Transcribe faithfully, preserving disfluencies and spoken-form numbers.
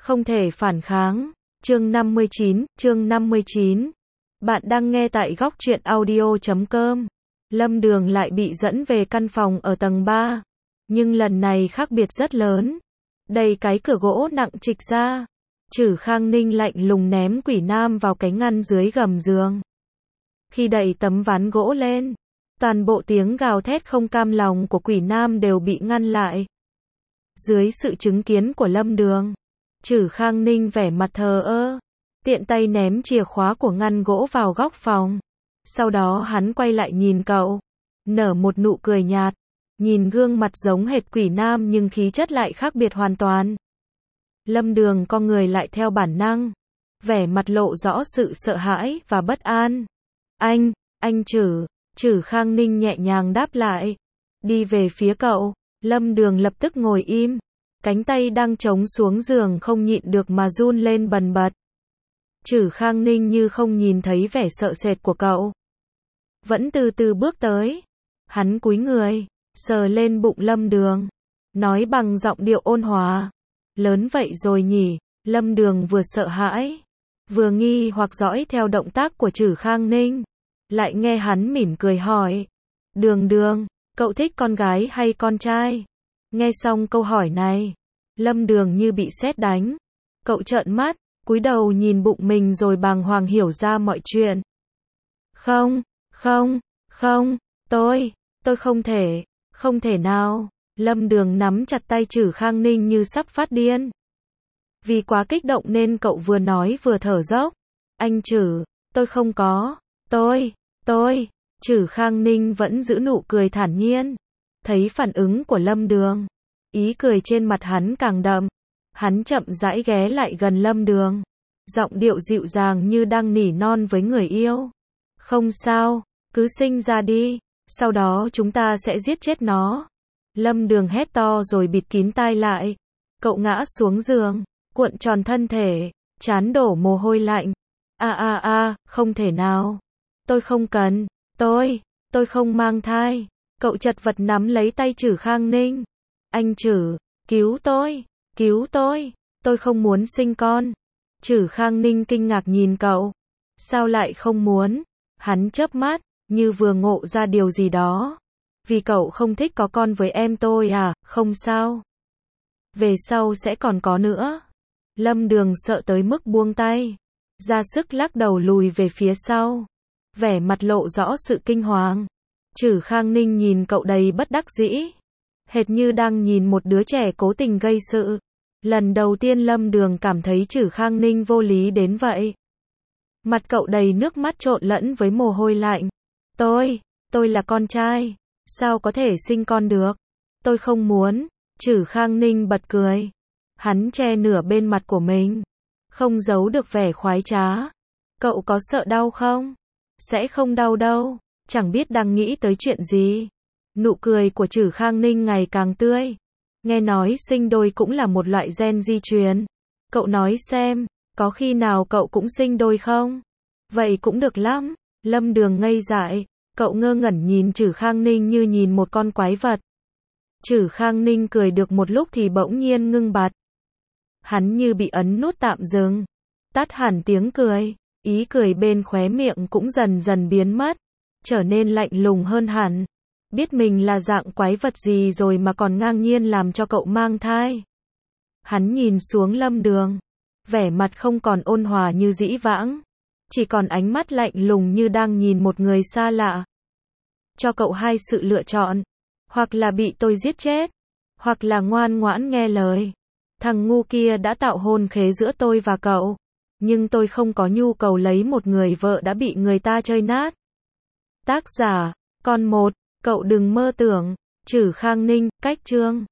Không thể phản kháng. Chương năm mươi chín, chương năm mươi chín. Bạn đang nghe tại góc truyện audio chấm com. Lâm Đường lại bị dẫn về căn phòng ở tầng ba. Nhưng lần này khác biệt rất lớn. Đầy cái cửa gỗ nặng trịch ra. Trử Khang Ninh lạnh lùng ném Quỷ Nam vào cái ngăn dưới gầm giường. Khi đẩy tấm ván gỗ lên, toàn bộ tiếng gào thét không cam lòng của Quỷ Nam đều bị ngăn lại. Dưới sự chứng kiến của Lâm Đường, Trử Khang Ninh vẻ mặt thờ ơ, tiện tay ném chìa khóa của ngăn gỗ vào góc phòng. Sau đó hắn quay lại nhìn cậu, nở một nụ cười nhạt, nhìn gương mặt giống hệt Quỷ Nam nhưng khí chất lại khác biệt hoàn toàn. Lâm Đường co người lại theo bản năng, vẻ mặt lộ rõ sự sợ hãi và bất an. Anh, anh Trử, Trử Khang Ninh nhẹ nhàng đáp lại, đi về phía cậu. Lâm Đường lập tức ngồi im, cánh tay đang chống xuống giường không nhịn được mà run lên bần bật. Trử Khang Ninh như không nhìn thấy vẻ sợ sệt của cậu, vẫn từ từ bước tới. Hắn cúi người, sờ lên bụng Lâm Đường, nói bằng giọng điệu ôn hòa, lớn vậy rồi nhỉ? Lâm Đường vừa sợ hãi, vừa nghi hoặc dõi theo động tác của Trử Khang Ninh, lại nghe hắn mỉm cười hỏi, Đường Đường, cậu thích con gái hay con trai? Nghe xong câu hỏi này, Lâm Đường như bị sét đánh. Cậu trợn mắt, cúi đầu nhìn bụng mình rồi bàng hoàng hiểu ra mọi chuyện. Không, không, không, tôi, tôi không thể, không thể nào. Lâm Đường nắm chặt tay Trử Khang Ninh như sắp phát điên. Vì quá kích động nên cậu vừa nói vừa thở dốc. Anh Trử, tôi không có, tôi, tôi. Trử Khang Ninh vẫn giữ nụ cười thản nhiên. Thấy phản ứng của Lâm Đường, ý cười trên mặt hắn càng đậm. Hắn chậm rãi ghé lại gần Lâm Đường, giọng điệu dịu dàng như đang nỉ non với người yêu. Không sao, cứ sinh ra đi, sau đó chúng ta sẽ giết chết nó. Lâm Đường hét to rồi bịt kín tai lại. Cậu ngã xuống giường, cuộn tròn thân thể, trán đổ mồ hôi lạnh. A a a, không thể nào. Tôi không cần, tôi, tôi không mang thai. Cậu chật vật nắm lấy tay Trử Khang Ninh. Anh Trử, cứu tôi, cứu tôi, tôi không muốn sinh con. Trử Khang Ninh kinh ngạc nhìn cậu. Sao lại không muốn? Hắn chớp mắt, như vừa ngộ ra điều gì đó. Vì cậu không thích có con với em tôi à? Không sao. Về sau sẽ còn có nữa. Lâm Đường sợ tới mức buông tay, ra sức lắc đầu lùi về phía sau, vẻ mặt lộ rõ sự kinh hoàng. Trử Khang Ninh nhìn cậu đầy bất đắc dĩ, hệt như đang nhìn một đứa trẻ cố tình gây sự. Lần đầu tiên Lâm Đường cảm thấy Trử Khang Ninh vô lý đến vậy. Mặt cậu đầy nước mắt trộn lẫn với mồ hôi lạnh. Tôi, tôi là con trai, sao có thể sinh con được? Tôi không muốn. Trử Khang Ninh bật cười. Hắn che nửa bên mặt của mình, không giấu được vẻ khoái trá. Cậu có sợ đau không? Sẽ không đau đâu. Chẳng biết đang nghĩ tới chuyện gì. Nụ cười của Trử Khang Ninh ngày càng tươi. Nghe nói sinh đôi cũng là một loại gen di truyền. Cậu nói xem, có khi nào cậu cũng sinh đôi không? Vậy cũng được lắm. Lâm Đường ngây dại. Cậu ngơ ngẩn nhìn Trử Khang Ninh như nhìn một con quái vật. Trử Khang Ninh cười được một lúc thì bỗng nhiên ngưng bặt. Hắn như bị ấn nút tạm dừng. Tắt hẳn tiếng cười. Ý cười bên khóe miệng cũng dần dần biến mất, trở nên lạnh lùng hơn hẳn. Biết mình là dạng quái vật gì rồi mà còn ngang nhiên làm cho cậu mang thai. Hắn nhìn xuống Lâm Đường, vẻ mặt không còn ôn hòa như dĩ vãng, chỉ còn ánh mắt lạnh lùng như đang nhìn một người xa lạ. Cho cậu hai sự lựa chọn, hoặc là bị tôi giết chết, hoặc là ngoan ngoãn nghe lời. Thằng ngu kia đã tạo hôn khế giữa tôi và cậu, nhưng tôi không có nhu cầu lấy một người vợ đã bị người ta chơi nát. Tác giả, con một, cậu đừng mơ tưởng. Trử Khang Ninh, cách chương.